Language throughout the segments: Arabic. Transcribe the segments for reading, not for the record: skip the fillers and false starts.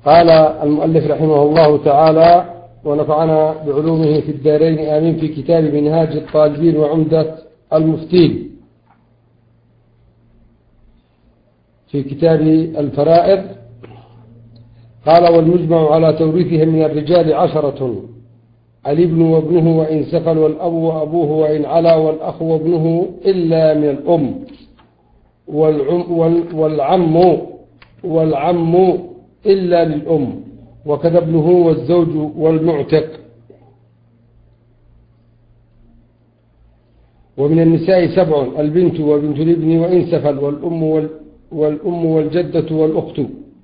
قال المؤلف رحمه الله تعالى ونفعنا بعلومه في الدارين آمين في كتاب منهاج الطالبين وعمدة المفتين في كتاب الفرائض. قال والمجمع على توريثهم من الرجال 10: الابن وابنه وإن سفل، والأب وأبوه وإن علا، والأخ وابنه إلا من الأم، والعم إلا للأم، وكذا ابنه والزوج والمعتق. ومن النساء 7: البنت وبنت الابن وإن سفل، والأم والجدة والأخت،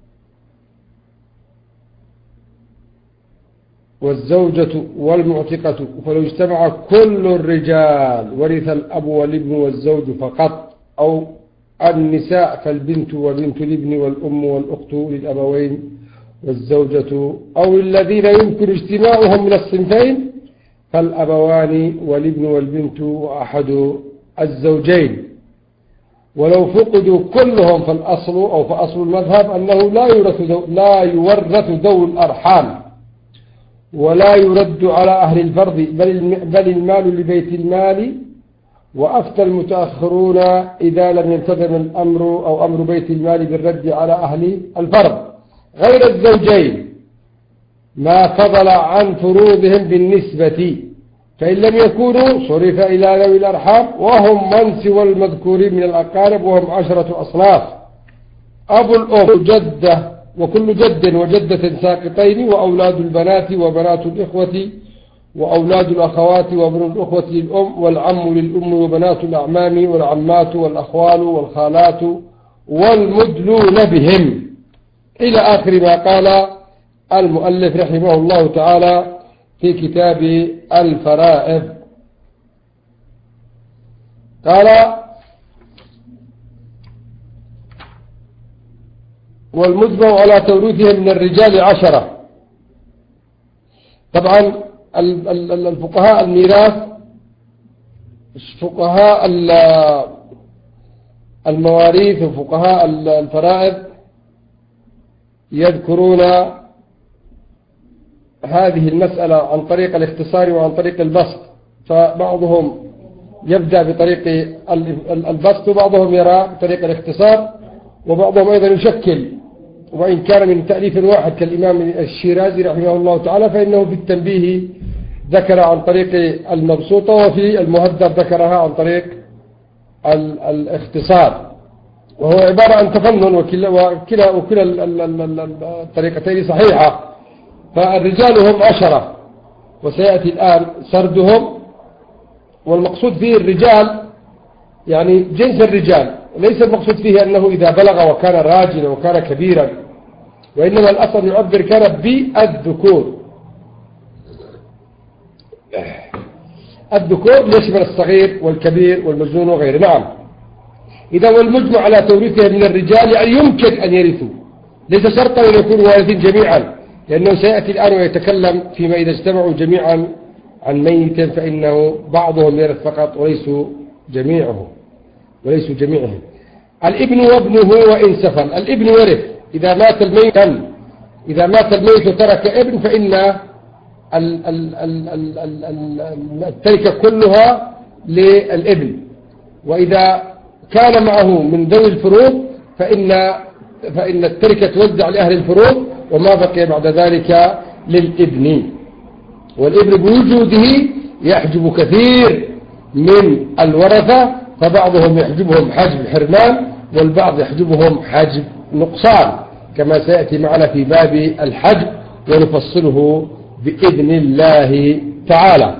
والزوجة والمعتقة. فلو اجتمع كل الرجال ورث الأب والابن والزوج فقط، أو النساء فالبنت وبنت الابن والأم والأخت للأبوين والزوجة، أو الذين يمكن اجتماعهم من الصنفين فالأبوان والابن والبنت وأحد الزوجين. ولو فقدوا كلهم فأصل المذهب أنه لا يورث ذوي الأرحام، ولا يرد على أهل الفرض، بل المال لبيت المال. وأفتى المتأخرون إذا لم يلتزم الأمر أو أمر بيت المال بالرد على أهل الفرض غير الزوجين ما فضل عن فروضهم بالنسبة، فإن لم يكونوا صرف إلى ذوي الأرحام، وهم من سوى المذكورين من الأقارب، وهم 10 أصناف: أبو الأم، جدة، وكل جد وجدة ساقطين، وأولاد البنات وبنات الإخوة، وأولاد الأخوات وابن الأخوة للأم، والعم للأم، وبنات الأعمام، والعمات والأخوال والخالات والمدلون بهم، إلى آخر ما قال المؤلف رحمه الله تعالى في كتاب الفرائض. قال والمجمع على توريثهم من الرجال 10. طبعا الفقهاء الميراث، فقهاء المواريث وفقهاء الفرائض يذكرون هذه المسألة عن طريق الاختصار وعن طريق البسط، فبعضهم يبدأ بطريق البسط، وبعضهم يرى بطريق الاختصار، وبعضهم أيضا يشكل، وإن كان من تأليف واحد كالإمام الشيرازي رحمه الله تعالى، فإنه في التنبيه ذكر عن طريق المبسوطة، وفي المهذب ذكرها عن طريق الاختصار، وهو عبارة عن تفنن، وكلا الطريقتين صحيحة. فالرجال هم 10، وسيأتي الآن سردهم. والمقصود فيه الرجال يعني جنس الرجال، ليس المقصود فيه أنه إذا بلغ وكان راجلا وكان كبيرا، وإنما الأصل يعبر كان بالذكور. الذكور يشمل الصغير والكبير والمجنون وغيره. نعم. إذا والمجمع على توريثهم من الرجال يعني يمكن أن يرثوا، ليس شرطا أن يكونوا وارثين جميعا، لأنه سيأتي الآن ويتكلم فيما إذا اجتمعوا جميعا عن ميت فإنه بعضهم يرث فقط وليسوا جميعهم. الابن وابنه وإن سفل، الابن يرث إذا مات الميت وترك ابن، فإن التركة كلها للابن. وإذا كان معه من ذوي الفروض فإن التركة توزع لأهل الفروض، وما بقي بعد ذلك للابن. والابن بوجوده يحجب كثير من الورثة، فبعضهم يحجبهم حجب حرمان، والبعض يحجبهم حجب نقصان، كما سيأتي معنا في باب الحجب ونفصله بإذن الله تعالى.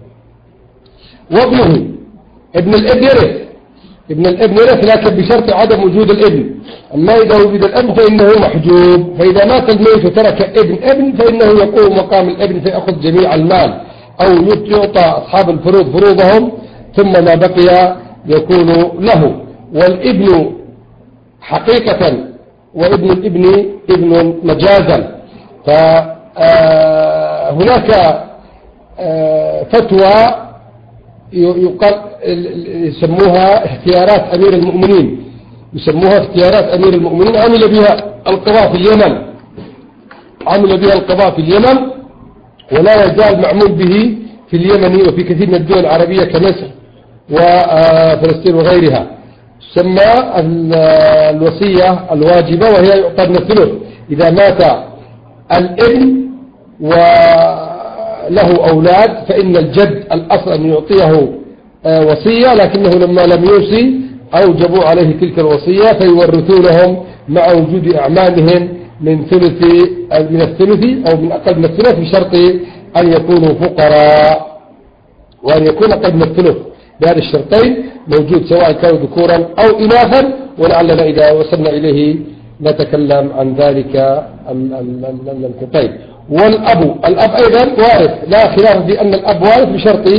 وابنه، ابن الابن يرث لكن بشرط عدم وجود الابن. أما إذا وجد الابن فإنه محجوب. فإذا مات الميت وترك ابن فإنه يقوم مقام الابن فيأخذ جميع المال، أو يعطى أصحاب الفروض فروضهم، ثم ما بقي يكون له. والابن حقيقة وابن الابن ابن مجازا. فهناك فتوى يسموها اختيارات أمير المؤمنين، عمل بها القضاء في اليمن، عمل بها القضاء في اليمن، ولا يزال معمول به في اليمن وفي كثير من الدول العربية كمصر وفلسطين وغيرها. تسمى الوصية الواجبة، وهي يعطى من الثلث إذا مات الابن وله أولاد، فإن الجد الأصل أن يعطيه وصية، لكنه لما لم يوصي أوجبوا عليه تلك الوصية فيورثونهم مع وجود أعمامهم من الثلث أو من أقل من الثلث، بشرط أن يكونوا فقراء وأن يكون أقل من الثلث. بهذا الشرطين موجود سواء كانوا ذكورا أو إناثا، ولعلنا إذا وصلنا إليه نتكلم عن ذلك. طيب، والأب أيضا وارث، لا خلاف في أن الأب وارث بشرط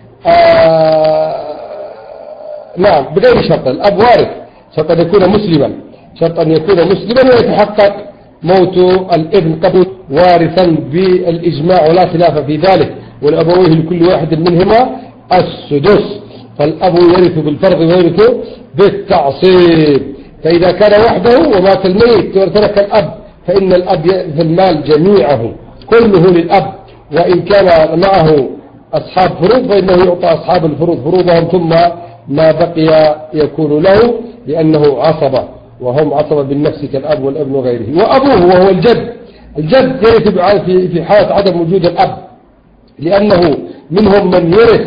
نعم بغير شرط. الأب وارث شرط أن يكون مسلما، شرط أن يكون مسلما ويتحقق موت الابن قبل وارثا بالإجماع ولا خلاف في ذلك. والأبويه لكل واحد منهما السدس، فالأب يرث بالفرض ويرث بالتعصيب. فإذا كان وحده ومات الميت وترك الأب فإن الأب يرث المال جميعه كله للأب، وإن كان معه أصحاب فروض فإنه يعطى أصحاب الفروض فروضهم، ثم ما بقي يكون له، لأنه عصبة وهم عصبة بالنفس كالأب والابن وغيره. وأبوه وهو الجد يرث في حالة عدم وجود الأب، لأنه منهم من يرث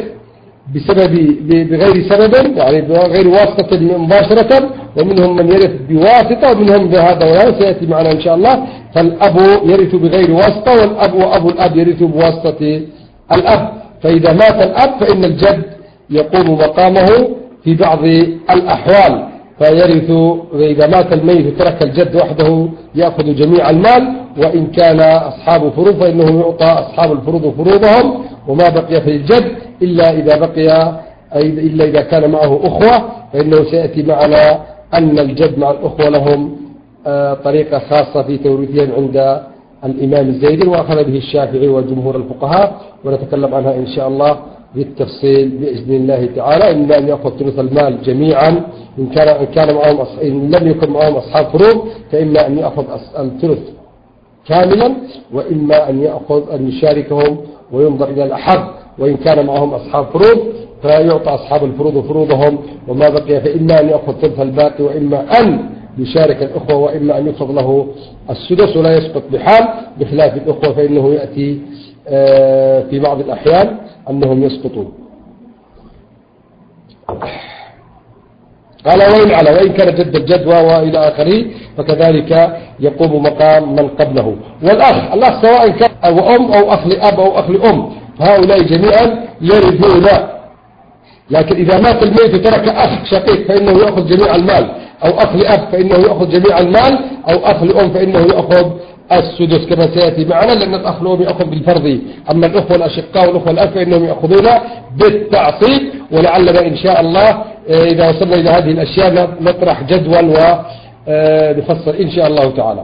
بغير سبب، يعني بغير واسطة مباشرة، ومنهم من يرث بواسطة، ومنهم بهذا وهذا سيأتي معنا إن شاء الله. فالأب يرث بغير واسطة، وأبو الأب يرث بواسطة الأب. فإذا مات الأب فإن الجد يقوم مقامه في بعض الأحوال، فيرث. إذا مات الميت وترك الجد وحده يأخذ جميع المال، وإن كان أصحاب فروض فإنه يعطى أصحاب الفروض فروضهم، وما بقي في الجد إلا إذا كان معه أخوة، فإنه سيأتي معنا أن الجد مع الأخوة لهم طريقة خاصة في توريثهم عند الإمام الزيدي، وأخذ به الشافعي وجمهور الفقهاء، ونتكلم عنها إن شاء الله بالتفصيل بإذن الله تعالى. إما أن يأخذ ثلث المال جميعا إن لم يكن معهم أصحاب فروض، فإما أن يأخذ الثلث كاملا، وإما أن يشاركهم وينظر إلى الأحد، وإن كان معهم أصحاب فروض فيعطى أصحاب الفروض فروضهم، وما بقي فإما أن يأخذ ثلث الباقي، وإما أن يشارك الأخوة، وإما أن يفض له السدس ولا يسقط بحال، بخلاف الأخوة فإنه يأتي في بعض الأحيان أنهم يسقطون. قال وإن كان جد الجد وإلى آخره فكذلك يقوم مقام من قبله. والأخ سواء كان أم أو أخ لأب أو أخ لأم، هؤلاء جميعا يرثون. لكن إذا مات الميت وترك أخ شقيق فإنه يأخذ جميع المال، أو أخ لأب فإنه يأخذ جميع المال، أو أخ لأم فإنه يأخذ السدس كما سيأتي معنا، لأن الأخ لأم يأخذ بالفرض، أما الأخوة الأشقاء والأخوة الأب فإنهم يأخذون بالتعصيب. ولعلنا إن شاء الله إذا وصلنا إلى هذه الأشياء نطرح جدول ونفصل إن شاء الله تعالى.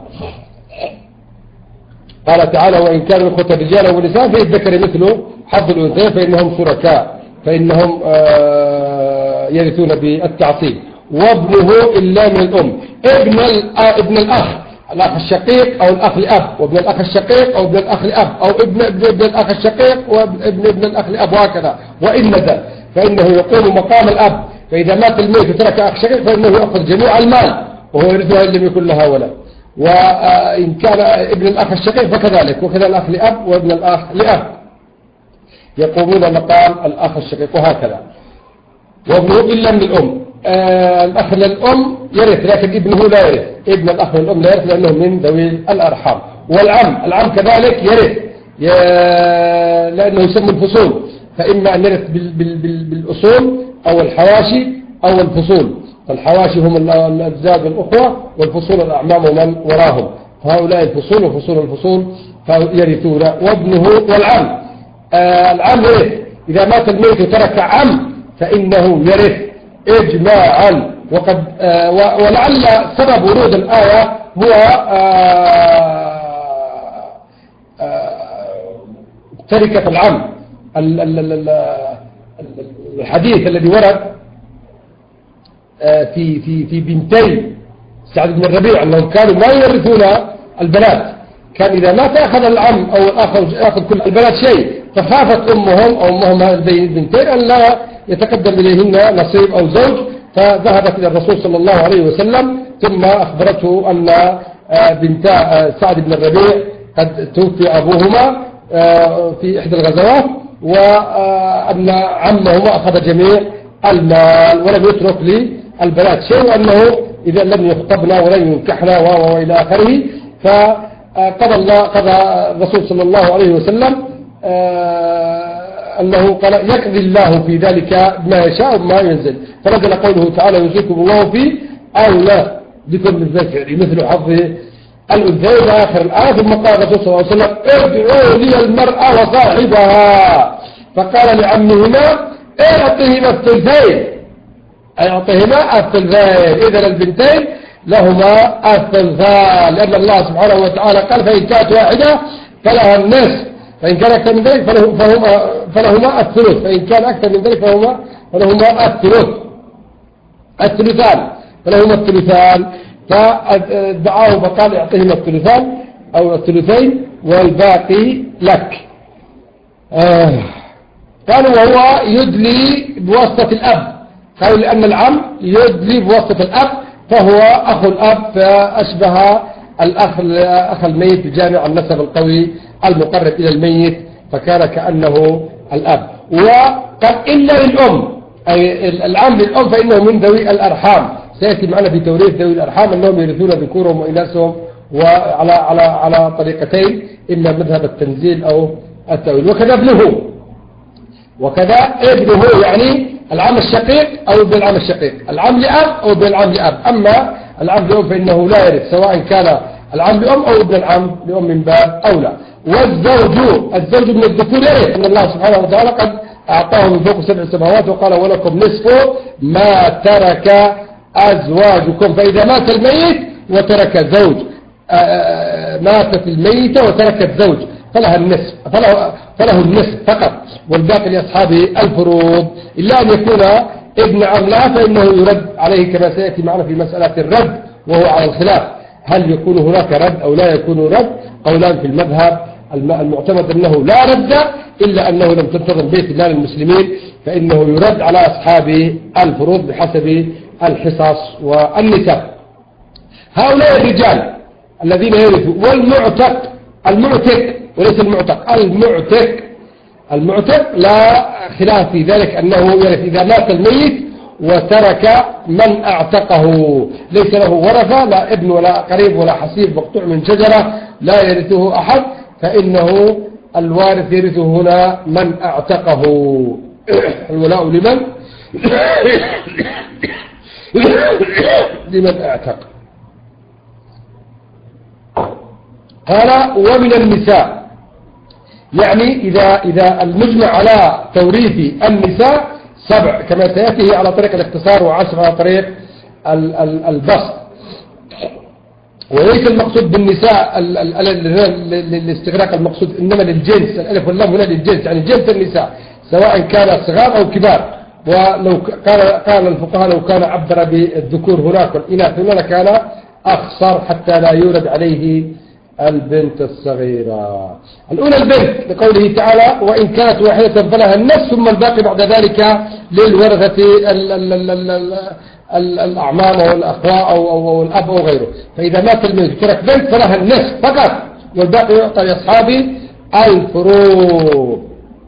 قال تعالى وإن كانوا إخوة رجالا ونساء فالذكر مثل حظ الأنثيين فإنهم شركاء، فإنهم يرثون بالتعصيب. وابنه إلا من الأم، ابن الأخ الشقيق أو الأخ لأب، وابن الأخ الشقيق أو ابن الأخ لأب، أو ابن الأخ الشقيق وابن الأخ لأب، وهكذا. وإن نزل فإنه يقوم مقام الأب، فإذا مات الميت وترك أخ شقيق فإنه يأخذ جميع المال وهو يرثها إن لم يكن لها ولد. وإن كان ابن الأخ الشقيق فكذلك، وكذا الأخ لأب وابن الأخ لأب يقومون مقام الأخ الشقيق، وهكذا. وابنه إلا من الأم، الأخ للأم يرث لكن ابنه لا يرث، ابن الأخ للأم لا يرث لأنه من ذوي الأرحام. العم كذلك يرث لأنه يسمى الفصول، فإما أن يرث بالأصول أو الحواشي أو الفصول. فالحواشي هم الأجزاء والأخوة، والفصول الأعمام ومن وراهم، فهؤلاء الفصول الفصول يرثون. وابنه والعم، العم يرث إذا مات الميت وترك عم فإنه يرث إجماعا. وقد ولعل سبب ورود الآية هو تركة العم. الحديث الذي ورد في بنتي سعد بن الربيع أنهم كانوا ما يورثون البنات، كان إذا مات أخذ العم أو الأخ يأخذ كل البنات شيء، فخافت أمهم أو أمهم البنتين أن لا يتقدم إليهن نصيب أو زوج، فذهبت إلى الرسول صلى الله عليه وسلم ثم أخبرته أن بنتا سعد بن الربيع قد توفي أبوهما في إحدى الغزوات، وأن عمهما أخذ جميع المال ولم يترك للبنات شيء، وأنه إذا لم يخطبنا ولن ينكحنا وإلى آخره. قضى الرسول صلى الله عليه وسلم أنه قال يقضي الله في ذلك ما يشاء وما ينزل، فنزل قوله تعالى يوصيكم الله في أولى بكم الذكر مثل حظ الأنثيين آخر الآية. ثم قال الرسول صلى الله عليه وسلم ادعوا لي المرأة وصاحبها، فقال لعمهما اعطهما الثلثين، اعطهما الثلثين، إذن البنتين لهما الثلثان، لأن الله سبحانه وتعالى قال فإن كانت واحدة فلها النصف، فإن كان أكثر من ذلك فلهما الثلث، فإن كان أكثر من ذلك فلهما الثلثان، فلهما الثلثان. فدعاه فقال اعطهما الثلثان أو الثلثين والباقي لك. قالوا وهو يدلي بواسطة الأب، قالوا لأن العم يدلي بواسطة الأب فهو أخو الأب، فأشبه أخ الميت بجامع النسب القوي المقرب إلى الميت، فكان كأنه الأب. وقال إلا للأم، أي العم للأم فإنه من ذوي الأرحام، سيأتي معنا في توريث ذوي الأرحام أنهم يرثون ذكورهم وإناثهم على طريقتين، إما مذهب التنزيل أو التأويل. وكذا ابنه يعني العم الشقيق أو ابن العم الشقيق، العم لأب أو ابن العم لأب. أما العم لأم فإنه لا يرث سواء كان العم لأم أو ابن العم لأم من باب أولى. والزوج من الذكور يرث، أن الله سبحانه وتعالى قد أعطاه من فوق 7 سماوات وقال ولكم نصف ما ترك أزواجكم، فإذا مات الميت وترك زوج، ماتت الميتة وتركت زوج فله النصف فقط، والباقي لأصحاب الفروض، إلا أن يكون ابن عم لها فإنه يرد عليه كما سيأتي معنا في مسألة الرد، وهو على الخلاف هل يكون هناك رد أو لا يكون رد. قولان في المذهب، المعتمد أنه لا رد إلا أنه لم تنتظم بيت الله للمسلمين، فإنه يرد على أصحاب الفروض بحسب الحصص والنسب. هؤلاء الرجال الذين يرثوا، المعتق وليس المعتق لا خلاف في ذلك أنه يرث إذا مات الميت وترك من أعتقه، ليس له ورثة، لا ابن ولا قريب ولا حسيب مقطوع من شجرة لا يرثه أحد، فإنه الوارث يرثه هنا من أعتقه. الولاء لمن أعتق. قال ومن النساء، يعني إذا المجمع على توريث النساء 7 كما سيأتي على طريق الاختصار، و10 على طريق البسط. وليس المقصود بالنساء للاستغراق، المقصود إنما للجنس، الألف واللام هنا للجنس، يعني جنس النساء سواء كان صغار أو كبار. ولو قال الفقهاء لو كان عبر بالذكور هناك والإناث هنا كان أخصر حتى لا يورد عليه البنت الصغيرة. الأولى البنت لقوله تعالى وإن كانت واحدة فلها النصف، ثم الباقي بعد ذلك للورثة الأعمام أو الأخوة أو الأب أو غيره. فإذا مات الميت ترك بنت فلها النصف فقط، والباقي يعطى لأصحاب الفروض.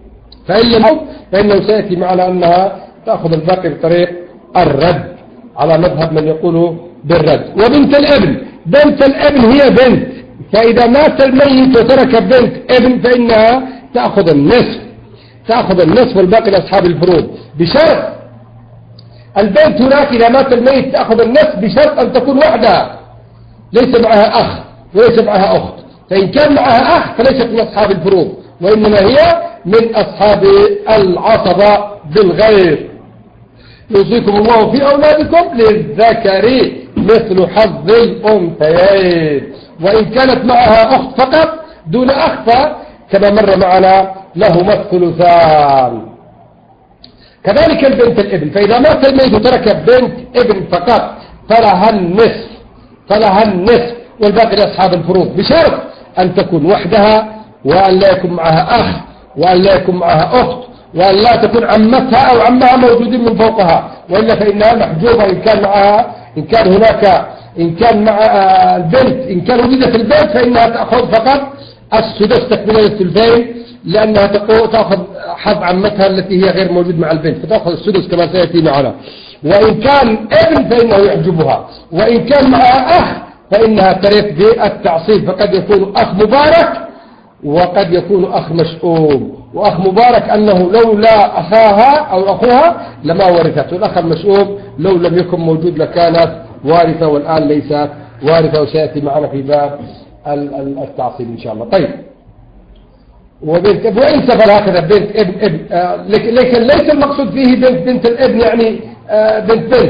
فإنه سيأتي معنا أنها تأخذ الباقي بطريق الرد على مذهب من يقول بالرد. وبنت الابن، بنت الابن هي بنت، فإذا مات الميت وترك بنت ابن فإنها تأخذ النصف والباقي لأصحاب الفروض، بشرط البنت هناك إذا مات الميت تأخذ النصف بشرط أن تكون وحدها ليس معها أخ وليس معها أخت، فإن كان معها أخ فليست من أصحاب الفروض، وإنما هي من أصحاب العصبة بالغير. يوصيكم الله في أولادكم للذكر مثل حظ الأنثيين، وإن كانت معها أخت فقط دون أخ كما مر معنا لهما الثلثان. كذلك البنت الابن، فإذا مات الميت وترك بنت ابن فقط فلها النصف والباقي لأصحاب الفروض، بشرط أن تكون وحدها، وأن لا يكون معها أخ، وأن لا يكون معها أخت، وأن لا تكون عمتها أو عمها موجودين من فوقها، وإلا فإنها محجوبة إن كان معها، إن كان مع البنت، إن كان وجدت البنت فإنها تأخذ فقط السدس تكملة الثلثين، لأنها تأخذ حظ عمتها التي هي غير موجود مع البنت، فتأخذ السدس كما سيأتي معنا. وإن كان ابن فإنه يحجبها، وإن كان معها أخ فإنها ترث بالتعصيب، فقد يكون أخ مبارك وقد يكون أخ مشؤوم. وأخ مبارك أنه لولا أخاها أو أخوها لما ورثت، والأخ المشؤوم لو لم يكن موجود لكانت وارثة، والآن ليست وارثة، وسيأتي معنا في باب التعصيب إن شاء الله. طيب، وبنت ابن، وإن سفل هكذا بنت ابن لكن ليس المقصود فيه بنت الابن يعني بنت،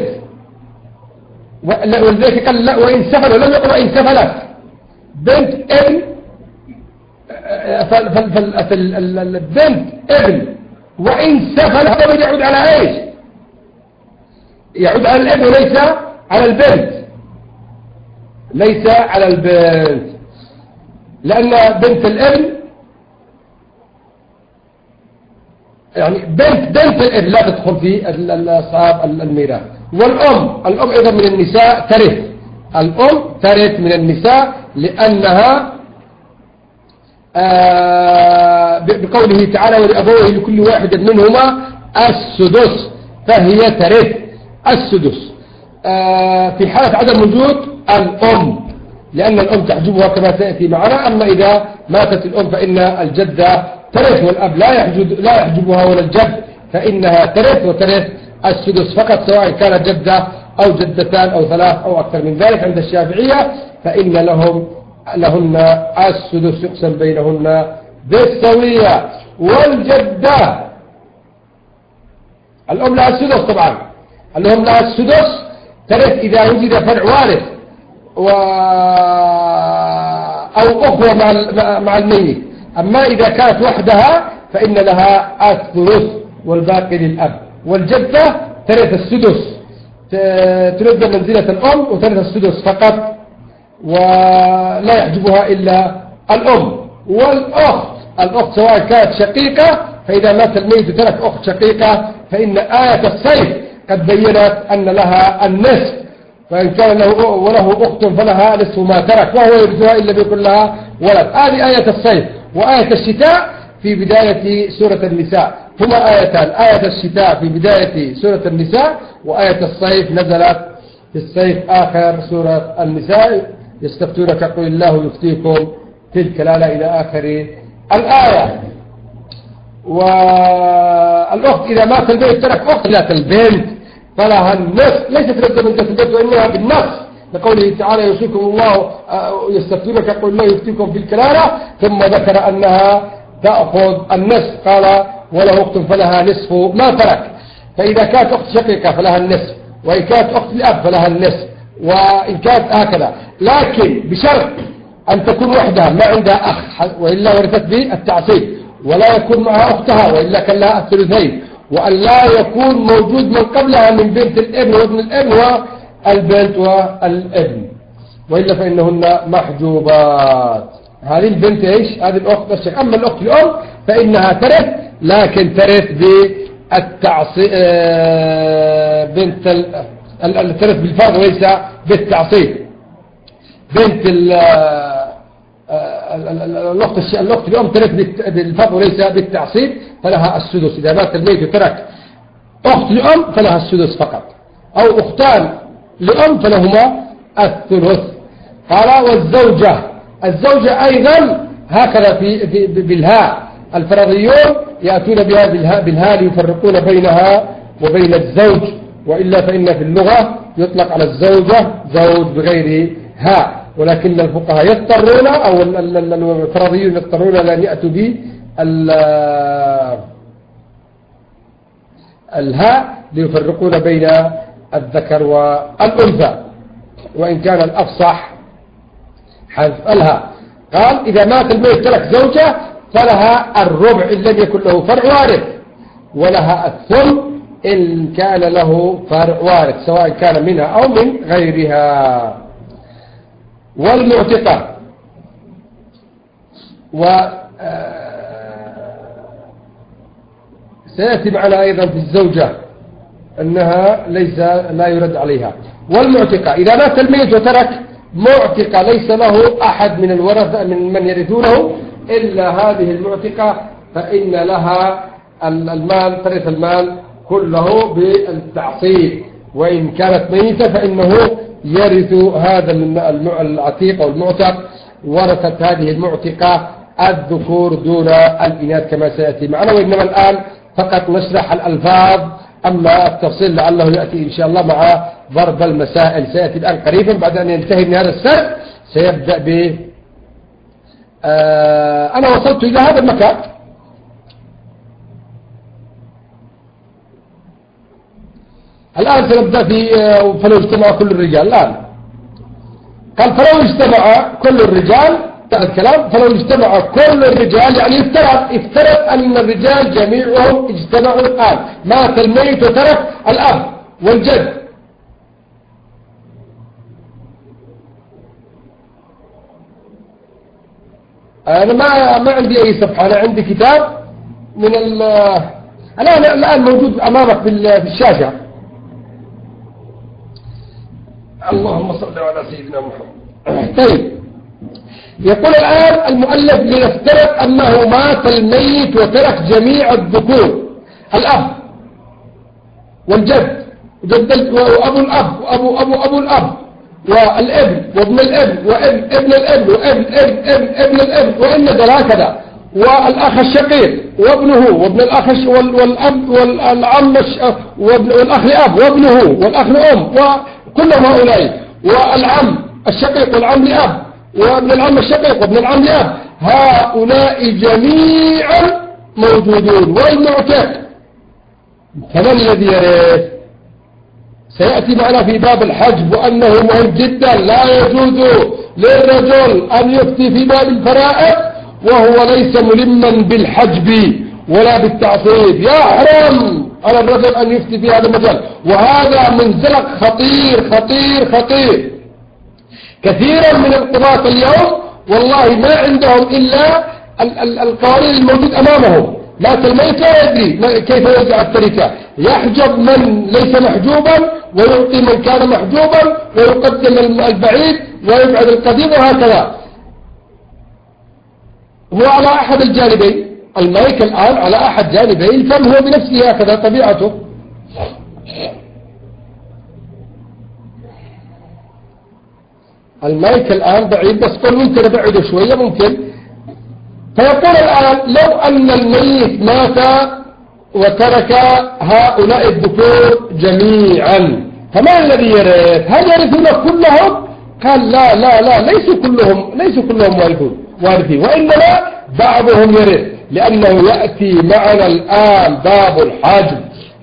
ولذلك قال لا وإن سفل، ولم يقل وإن سفلت بنت ابن، فالبنت ابن وإن سفل هذا يعود على ايش؟ يعود على الابن وليس على البنت، ليس على البنت، لأن بنت الابن يعني بنت الابن لا تدخل في أصحاب الميراث. الأم أيضا من النساء ترث، الأم ترث من النساء لأنها بقوله تعالى ولأبويه لكل واحد منهما السدس، فهي ترث السدس في حالة عدم وجود الأم، لأن الأم تحجبها كما سيأتي معنا. أما إذا ماتت الأم فإن الجدة ترث، والأب لا يحجبها ولا الجد، فإنها ترث وترث السدس فقط، سواء كان جدة أو جدتان أو ثلاث أو أكثر من ذلك. عند الشافعية فإن لهن السدس يقسم بينهن بالسوية. والجدة الأم لها السدس طبعا، الأم لها السدس ترث إذا وجد فرع وارث أو أخوة مع الميت. أما إذا كانت وحدها فإن لها الثلث والباقي للأب. والجدة ترث السدس، تنزل منزلة الأم وترث السدس فقط، ولا يحجبها إلا الأم. الأخت سواء كانت شقيقة، فإذا مات الميت ترك أخت شقيقة فإن آية الصيف قد بينت أن لها النصف، فإن كان وله أخت فلها نصف ما ترك، وهو يرثها إلا بيكون لها ولد. هذه آية الصيف. وآية الشتاء في بداية سورة النساء، هما آيتان، آية الشتاء في بداية سورة النساء، وآية الصيف نزلت في الصيف آخر سورة النساء. يستفتونك قل الله يفتيكم في الكلالة إلى آخر الآية. والأخت إذا مات البيت ترك أخت لا البنت فلها النصف، ليست رد من البنت وإنها بالنصف، لقوله تعالى يوصيكم الله يستفتونك قل الله يفتيكم في الكلالة، ثم ذكر أنها تأخذ النصف، قال وله أخت فلها نصف ما ترك. فإذا كانت أخت شقيقة فلها النصف، وإن كانت أخت الأب فلها النصف، وإن كانت هكذا، لكن بشرط أن تكون وحدها ما عندها أخ، وإلا ورثت بالتعصيب، ولا يكون معها أختها وإلا كان لها الثلثين، وأن لا يكون موجود من قبلها من بنت الابن وابن الابن والبنت والابن، وإلا فإنهن محجوبات. هذه البنت إيش؟ هذه الأخت الشيخ. أما الأخت الأم فإنها ترث، لكن ترث بالتعصيب، ترث بالفرض وليس بالتعصيب. بنت الأخت الأم ترث بالفرض وليس بالتعصيب، فلها السدس. إذا مات الميت ترك أخت لأم فلها السدس فقط، أو أختان لأم فلهما الثلث. قال والزوجة، الزوجة أيضا هكذا بالهاء، الفرضيون يأتون بها بالهاء ليفرقون بينها وبين الزوج، وإلا فإن في اللغة يطلق على الزوجة زوج بغير هاء، ولكن الفقهاء يضطرون أو الفرضيون يضطرون لأن يأتوا الهاء ليفرقون بين الذكر والأنثى، وإن كان الأفصح حذف الهاء. قال إذا مات الميت ترك زوجة فلها الربع إن لم يكن له فرع وارث، ولها الثلث إن كان له فرع وارث، سواء كان منها أو من غيرها. والمعتقة و سيأتي معنا أيضا في الزوجة أنها لا يرد عليها. والمعتقة إذا مات الميت وترك معتقة ليس له أحد من الورثة من يرثونه إلا هذه المعتقة، فإن لها المال، ترث المال كله بالتعصيب، وإن كانت ميتة فإنه يرث هذا العتيق أو المعتق ورثت هذه المعتقة الذكور دون الإناث كما سيأتي معنا. وإنما الآن فقط نشرح الألفاظ، أما التفصيل لعله يأتي إن شاء الله مع ضرب المسائل، سيأتي الآن قريبا بعد أن ينتهي من هذا السرد. سيبدأ ب أنا وصلت إلى هذا المكان. الآن سنبدأ في فلو اجتمع كل الرجال. الآن قال فلو اجتمع كل الرجال، الكلام فلو اجتمع كل الرجال يعني افترض أن الرجال جميعهم اجتمعوا الآن، مات الميت وترك الأب والجد، أنا ما عندي أي صفحة، أنا عندي كتاب من الآن موجود أمامك في الشاشة. اللهم صل على سيدنا محمد. طيب، يقول الآن المؤلف لنفترض أنه مات الميت وترك جميع الذكور، الأب والجد وأبو الأب وأبو الأب والابن وابن الابن وابن الابن وابن ابن الابن وإن هكذا، والأخ الشقيق وابنه وابن الأخ والأب والعم والأخ لأب وابنه والأخ لأم وكلهم هؤلاء، والعم الشقيق والعم لأب وابن العم الشقيق وابن العم لأب، هؤلاء جميعا موجودون. والمعتق فمن الذي يرث؟ سيأتي معنا في باب الحجب، وأنه مهم جدا، لا يجوز للرجل أن يفتي في باب الفرائض وهو ليس ملما بالحجب ولا بالتعصيب، يحرم على الرجل أن يفتي في هذا المجال، وهذا منزلق خطير خطير خطير. كثيرا من القضاة اليوم والله ما عندهم إلا القوانين الموجود أمامهم، مات الميت لا يدري كيف يوزع التركة، يحجب من ليس محجوبا ويعطي من كان محجوبا ويقدم البعيد ويبعد القديم، وهكذا هو على أحد الجانبين. الملك الآن على أحد جانبين، فم هو بنفسه هكذا طبيعته. الملك الآن بعيد، بس قل ممكن أبعده شوية ممكن. فيقول الآن لو أن الميت مات وترك هؤلاء الذكور جميعا، فما الذي يرث؟ هل يرثون كلهم؟ قال لا لا لا، ليسوا كلهم وارثين، وإنما بعضهم يرث، لأنه يأتي معنا الآن باب الحجب.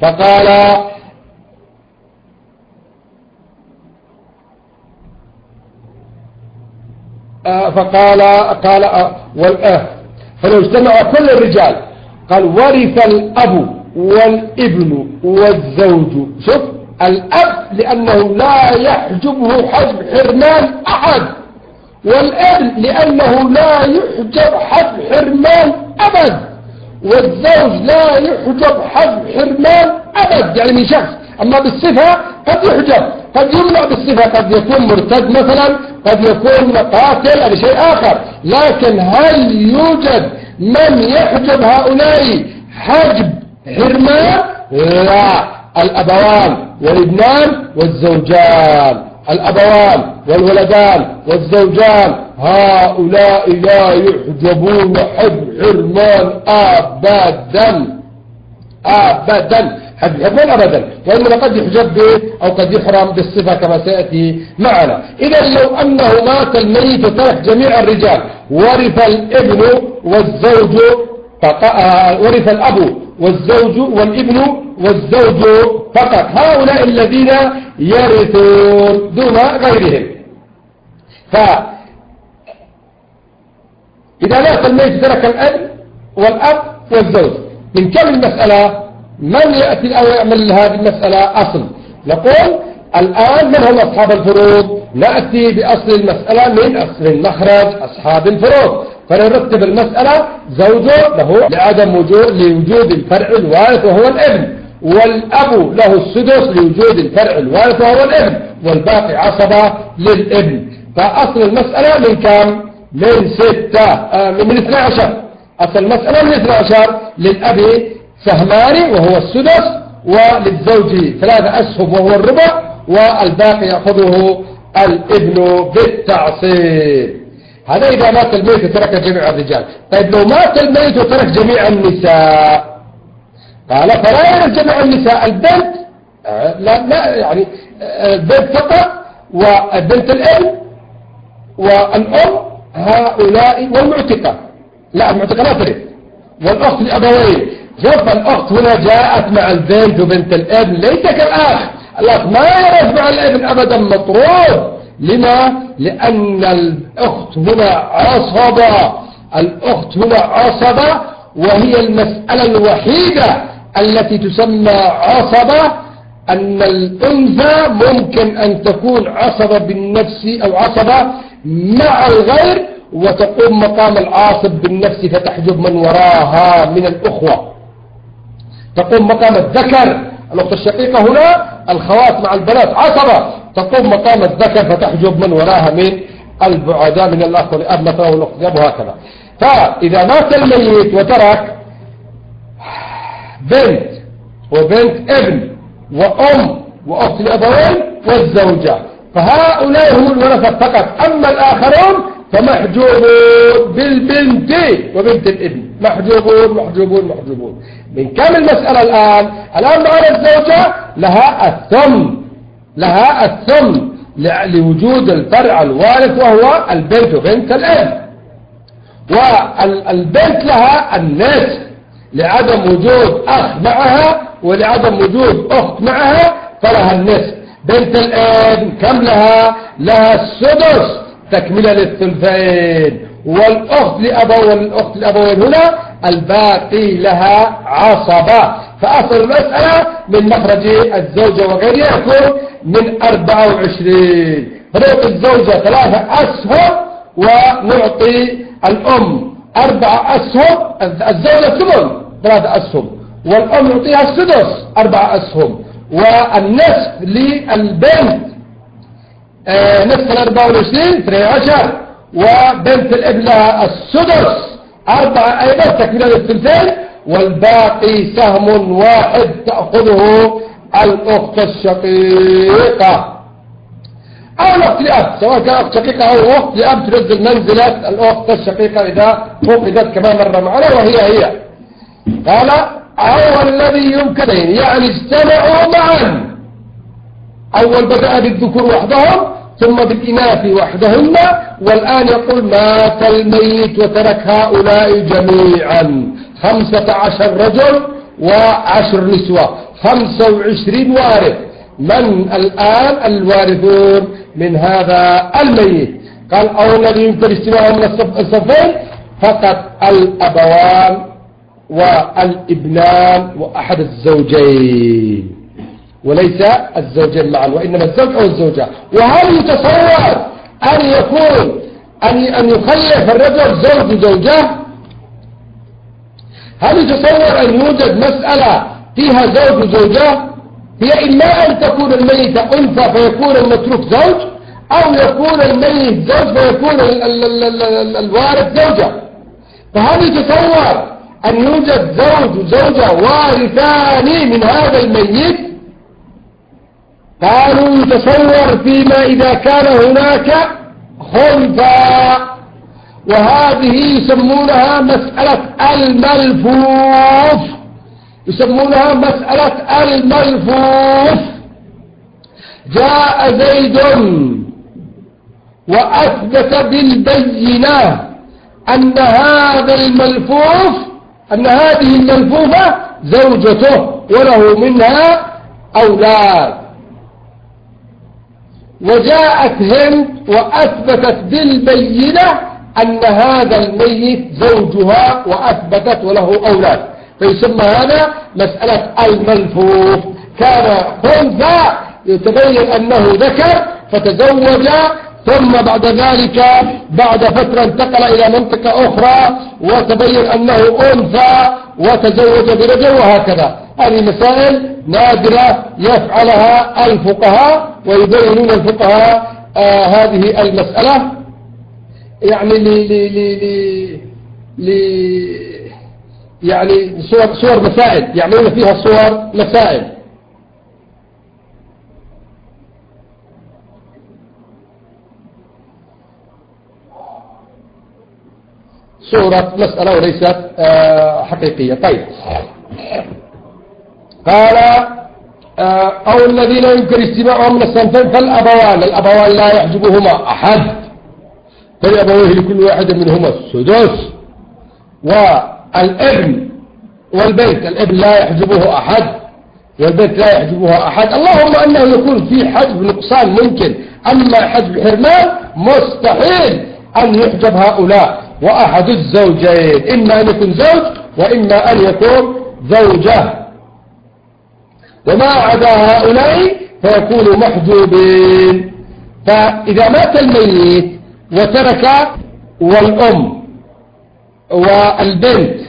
فلو اجتمع كل الرجال، قال ورث الأب والابن والزوج. شوف الأب لأنه لا يحجبه حجب حرمان أحد، والابن لأنه لا يحجب حجب حرمان أبد، والزوج لا يحجب حجب حرمان أبد، يعني من شخص. أما بالصفة قد يحجب، قد يمنع بالصفة، قد يكون مرتد مثلا، قد يكون قاتل، هذا شيء آخر. لكن هل يوجد من يحجب هؤلاء حجب حرمان؟ لا، الأبوان والابنان والزوجان، الأبوان والولدان والزوجان، هؤلاء لا يحجبون حجب حرمان أبدا أبدا، حجبون أبدا، وإنما قد يحجب به أو قد يحرم بالصفة كما سيأتي معنا. إذا لو أنه مات الميت وترك جميع الرجال، ورث الابن والزوج، ورث الأب والزوج والابن والزوج فقط، هؤلاء الذين يرثون دون غيرهم. فإذا مات الميت ترك الأب والأب والزوج، من كم المسألة؟ من يأتي الآن ويعمل هذه المسألة أصل؟ نقول الآن من هم أصحاب الفروض؟ نأتي بأصل المسألة من أصل المخرج، أصحاب الفروض. فنرتب المسألة: زوجه له لعدم لوجود الفرع الوارث وهو الابن، والأب له السدس لوجود الفرع الوارث وهو الابن، والباقي عصبة للابن. فأصل المسألة من كم؟ من 6 من 12. أصل المسألة من 12. للأب سهمان وهو السدس، وللزوج 3 أسهم وهو الربع، والباقي يأخذه الابن بالتعصيب. هذا إذا مات الميت وترك جميع الرجال. طيب لو مات الميت وترك جميع النساء، قال فلا جميع النساء، البنت لا يعني البنت فقط، وبنت الابن والأم هؤلاء، والمعتقة، لا المعتقة لا ترث، والأخت لأبوين. شوف الأخت هنا جاءت مع البنت وبنت الابن، ليس كالأخ. الأخ ما يرث مع الابن أبدا، مطرود. لما؟ لأن الأخت هنا عصبة، الأخت هنا عصبة، وهي المسألة الوحيدة التي تسمى عصبة، أن الأنثى ممكن أن تكون عصبة بالنفس أو عصبة مع الغير، وتقوم مقام العاصب بالنفس فتحجب من وراها من الأخوة، تقوم مقام الذكر. الأخت الشقيقة هنا الخوات مع البنات عصبة، تقوم مقام الذكر فتحجب من وراها من البعداء من الأخ والأب مثلا والأخت الأب وهكذا. فإذا مات الميت وترك بنت وبنت ابن وأم وأخت الأبوين والزوجة، فهؤلاء هم الورثة فقط. أما الآخرون فمحجوبون بالبنت وبنت الابن، محجوبون. من كم المسألة الآن معنا الزوجة لها الثمن لوجود الفرع الوارث وهو البنت وبنت الابن، والبنت لها النصف لعدم وجود أخ معها ولعدم وجود أخت معها، فلها النصف. بنت الابن كم لها السدس تكملة للثلثين، والأخت لأبوين هنا الباقي لها عصبة. فأصل المسألة من مخرج الزوجة وغيرها يكون من 24. فنعطي الزوجة 3 أسهم ونعطي الأم 4 أسهم، الزوجة 3 أسهم، والأم نعطيها السدس 4 أسهم، والنصف للبنت نصف 24 12، وبنت الابن لها السدس 4 أيضا تكملة للثلثين، والباقي سهم واحد تأخذه الأخت الشقيقة أو الأخت لأب، سواء كان أخت شقيقة أو أخت لأب تنزل منزلة الأخت الشقيقة إذا فقدت كما مر معنا، وهي قال أو الذي يمكن يعني اجتمعوا معا. أول بدأ بالذكور وحدهم ثم بالإناث وحدهن، والآن يقول مات الميت وترك هؤلاء جميعا 15 رجل و10 نسوة، 25 وارث. من الآن الوارثون من هذا الميت؟ قال أو الذي يمكن اجتماعهم من الصفين فقط الأبوان والابنان وأحد الزوجين، وليس الزوجين معا، وإنما الزوج أو الزوجة. وهل يتصور أن يكون أن يخلف الرجل زوج وزوجة؟ هل يتصور أن يوجد مسألة فيها زوج وزوجة؟ هي إما أن تكون الميت أنثى فيكون المتروك زوج، أو يكون الميت زوج فيكون الوارث زوجة. فهل يتصور أن يوجد زوج وزوجة وارثان من هذا الميت؟ قالوا يتصور فيما إذا كان هناك خلفة، وهذه يسمونها مسألة الملفوف، يسمونها مسألة الملفوف. جاء زيد وأثبت بالبينة أن هذا الملفوف، أن هذه الملفوفة زوجته وله منها أولاد. وجاءت هند وأثبتت بالبينة أن هذا الميت زوجها وأثبتت وله أولاد، فيسمى هذا مسألة الملفوف. كان خنثى يتبين أنه ذكر فتزوج ثم بعد ذلك بعد فترة انتقل إلى منطقة أخرى وتبين أنه أنثى وتزوج برجل، وهكذا. هذه مسائل نادرة يفعلها الفقهاء، ويبينون الفقهاء هذه المسألة يعني يعني صور مسائل، يعملون فيها صور مسائل. صورة مسألة وليست حقيقية. طيب، قال أو الذين يمكن اجتماعهم من الصنفين الأبوان لا يحجبهما أحد، فلأبويه لكل واحد منهما السدس، والابن والبنت، الابن لا يحجبه أحد والبنت لا يحجبها أحد، اللهم أنه يكون في حجب نقصان ممكن، أما حجب حرمان مستحيل أن يحجب هؤلاء. وأحد الزوجين إما أن يكون زوج وإما أن يكون زوجة، وما عدا هؤلاء فيكون محجوبين. فإذا مات الميت وترك والأم والبنت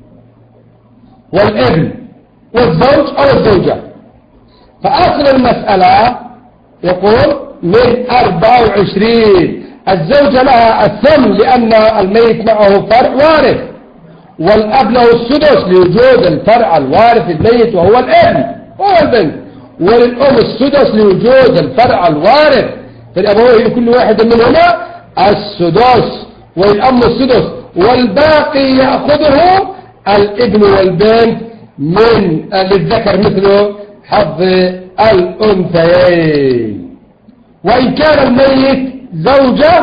والابن والزوج أو الزوجة، فأصل المسألة يقول من 24. الزوجة لها الثمن لأن الميت معه فرع وارث، والأب له السدس لوجود الفرع الوارث الميت وهو الابن وهو البنت، وللأم السدس لوجود الفرع الوارث، فالأبوين لكل واحد منهما السدس والأم السدس، والباقي يأخذه الابن والبنت من للذكر مثل حظ الأنثيين. وإن كان الميت زوجة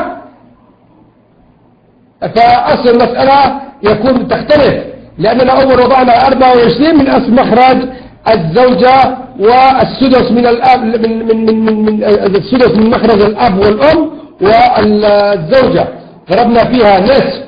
فأصل المسألة يكون تختلف، لأننا أول وضعنا 24 من أصل مخرج الزوجة، والسدس من الأب من السدس من مخرج الأب والأم والزوجة، ضربنا فيها نصف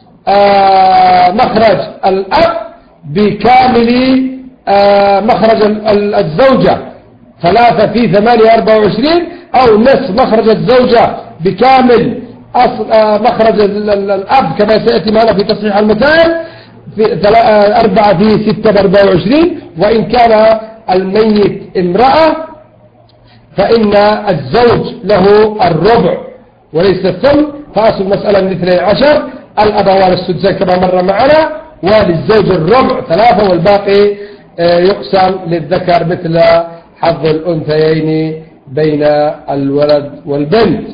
مخرج الأب بكامل مخرج الزوجة 3 في 8 24، أو نصف مخرج الزوجة بكامل مخرج الأب كما سيأتي معنا في تصحيح المسائل في 4 في 6 24. وإن كان الميت امرأة فإن الزوج له الربع وليس الثمن، فأصل المسألة من 12. الأبوان السدسان كما مر معنا، وللزوج الربع 3، والباقي يقسم للذكر مثل حظ الأنثيين بين الولد والبنت.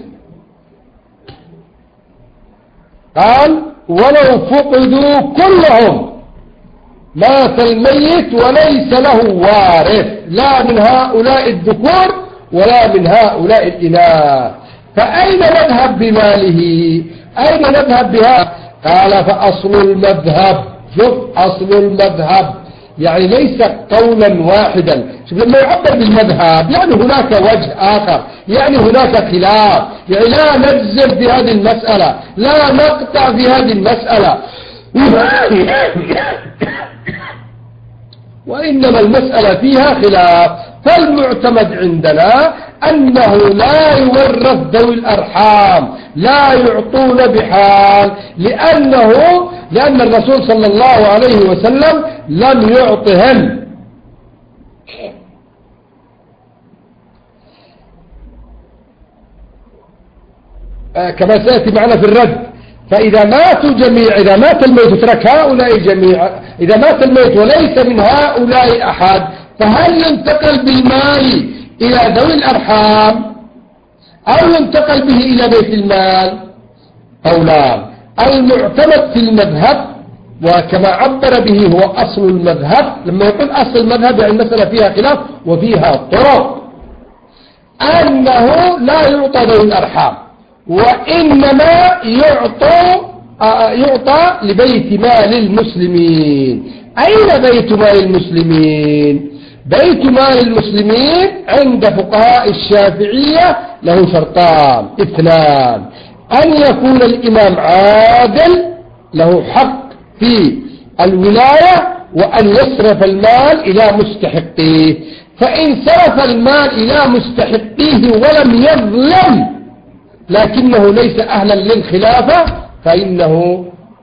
قال ولو فقدوا كلهم مات الميت وليس له وارث لا من هؤلاء الذكور ولا من هؤلاء الإناث، فأين نذهب بماله؟ أين نذهب بها؟ قال فأصل المذهب، شوف أصل المذهب يعني ليس قولا واحدا. شوف لما يعبر بالمذهب يعني هناك وجه آخر، يعني هناك خلاف، يعني لا نجزم في هذه المسألة، لا نقطع في هذه المسألة وإنما المسألة فيها خلاف. فالمعتمد عندنا أنه لا يورث ذوي الأرحام، لا يعطون بحال، لأن الرسول صلى الله عليه وسلم لم يعطهم. كما سيأتي معنا في الرد. فإذا ماتوا جميع، إذا مات الميت وترك هؤلاء جميعا، إذا مات الميت وليس من هؤلاء أحد، فهل ينتقل بالمال إلى ذوي الأرحام أو ينتقل به إلى بيت المال؟ قولان. المعتمد في المذهب وكما عبر به هو أصل المذهب، لما يقول أصل المذهب يعني المسألة فيها خلاف وفيها طرق، أنه لا يعطى ذوي الأرحام، وإنما يعطى لبيت مال المسلمين. أين بيت مال المسلمين؟ بيت مال المسلمين عند فقهاء الشافعية له شرطان 2: أن يكون الإمام عادل له حق في الولاية، وأن يصرف المال إلى مستحقيه. فإن صرف المال إلى مستحقيه ولم يظلم لكنه ليس أهلا للخلافة فإنه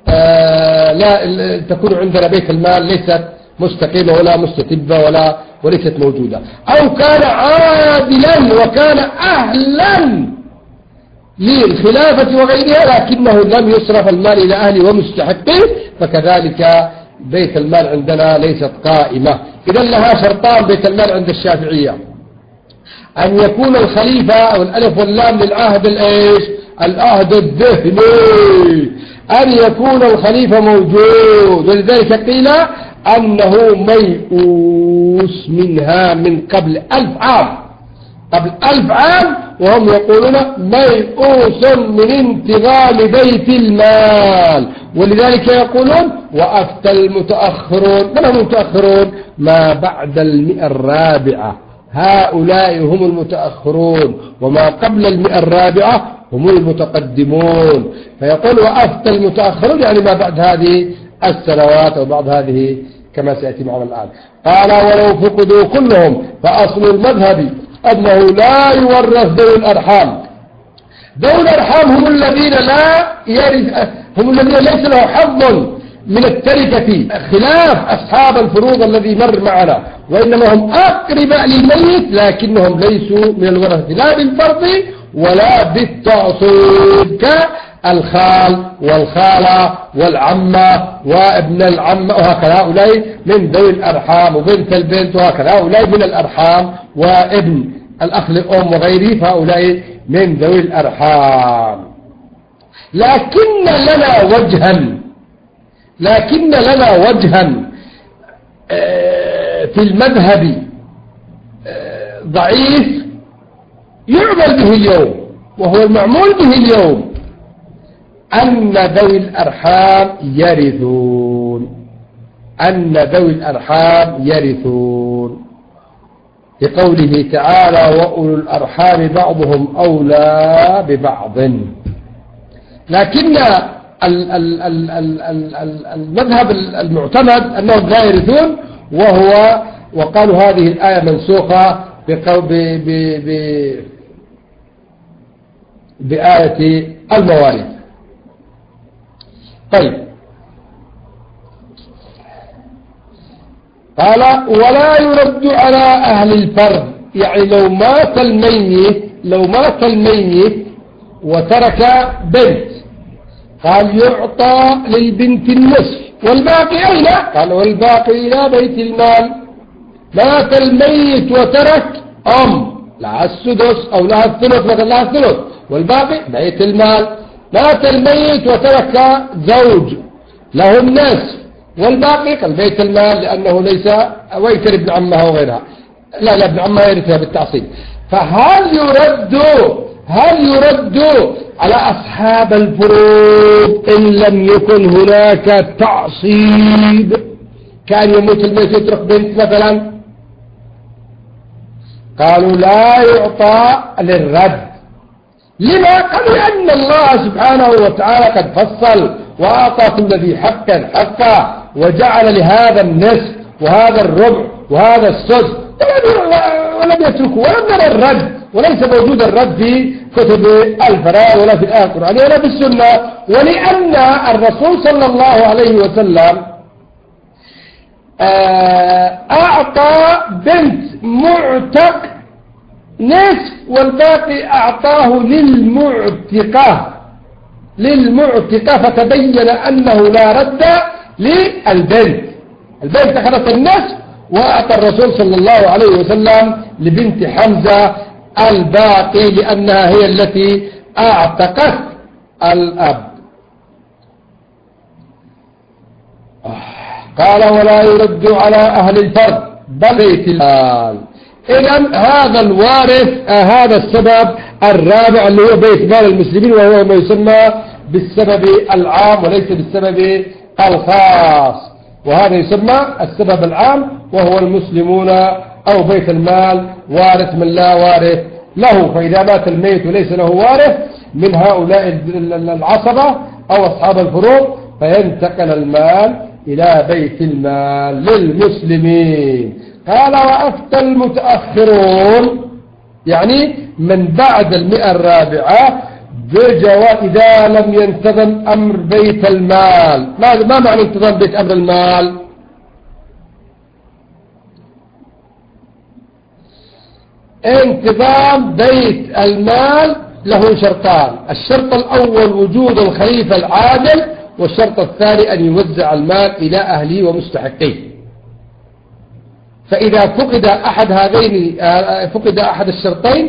لا تكون عندنا بيت المال ليست مستقيمة ولا مستتبة وليست موجودة. أو كان عادلا وكان أهلا للخلافة وغيرها لكنه لم يصرف المال إلى أهله ومستحقه، فكذلك بيت المال عندنا ليست قائمة. إذا لها شرطان بيت المال عند الشافعية: أن يكون الخليفة والألف واللام للعهد العهد الذهني، أن يكون الخليفة موجود، ولذلك قيل أنه ميؤوس منها من قبل 1000 عام، قبل 1000 عام وهم يقولون ميؤوس من انتظام بيت المال، ولذلك يقولون وأفتى المتأخرون. من هم المتأخرون؟ ما بعد 100 هؤلاء هم المتأخرون، وما قبل 100 هم المتقدمون. فيقول وأفتى المتأخرون يعني ما بعد هذه السنوات أو بعد هذه كما سيأتي معنا الآن. قال ولو فقدوا كلهم فأصل المذهب أنه لا يورث ذوي الأرحام. ذوي الأرحام هم الذين هم الذين ليس له حظ من التركة خلاف أصحاب الفروض الذي مر معنا، وإنما هم أقرباء للميت لكنهم ليسوا من الورثة لا بالفرض ولا بالتعصيب، كالخال والخالة والعمة وابن العم وهكذا، هؤلاء من ذوي الأرحام، وبنت البنت وهكذا هؤلاء من الأرحام، وابن الأخ للأم وغيره فهؤلاء من ذوي الأرحام. لكن لنا وجها في المذهب ضعيف يعمل به اليوم، وهو المعمول به اليوم، أن ذوي الأرحام يرثون لقوله تعالى وأولو الأرحام بعضهم أولى ببعض. لكن المذهب المعتمد أنهم لا يرثون، وقالوا هذه الآية منسوخة بآية المواريث. طيب، قال ولا يرد على أهل الفرض، يعني لو مات الميت وترك بنت، قال يعطى للبنت النصف والباقي أين؟ قال والباقي إلى بيت المال. مات الميت وترك لها السدس أو لها الثلث، مثلا لها الثلث والباقي بيت المال. مات الميت وترك زوج له النصف والباقي قال بيت المال، لأنه ليس ويكر ابن عمها وغيرها، لا ابن عمها يرثها بالتعصيب. فهل يرد على أصحاب الفروض إن لم يكن هناك تعصيب؟ كان يموت الميت يترك بنت مثلا، قالوا لا يعطى للرد. لما؟ قالوا لأن الله سبحانه وتعالى قد فصل وأعطى كل ذي حق حقه، وجعل لهذا النصف وهذا الربع وهذا السدس، ولم يتركوا ولم نرى الرد، وليس موجود الرد في كتب الفرائض ولا في الآية القرآنية ولا في السنة. ولأن الرسول صلى الله عليه وسلم أعطى بنت معتق نصف والباقي أعطاه للمعتقة، فتبين أنه لا رد للبنت. البنت أخذت النصف وأعطى الرسول صلى الله عليه وسلم لبنت حمزة الباقي، لأنها هي التي أعتقت الأب. قال ولا يرد على أهل الفرض بل بيت المال. إذن هذا الوارث هذا السبب الرابع اللي هو بيت مال المسلمين، وهو ما يسمى بالسبب العام وليس بالسبب الخاص، وهذا يسمى السبب العام وهو المسلمون أو بيت المال وارث من لا وارث له. فإذا مات الميت وليس له وارث من هؤلاء العصبة أو أصحاب الفروض فينتقل المال إلى بيت المال للمسلمين. قال وأفتى المتأخرون، يعني من بعد 100 الرابعة بجواز إذا لم ينتظم أمر بيت المال. ما معنى انتظام بيت أمر المال؟ انتظام بيت المال له شرطان: الشرط الأول وجود الخليفة العادل، والشرط الثاني أن يوزع المال إلى أهله ومستحقيه. فإذا فقد أحد الشرطين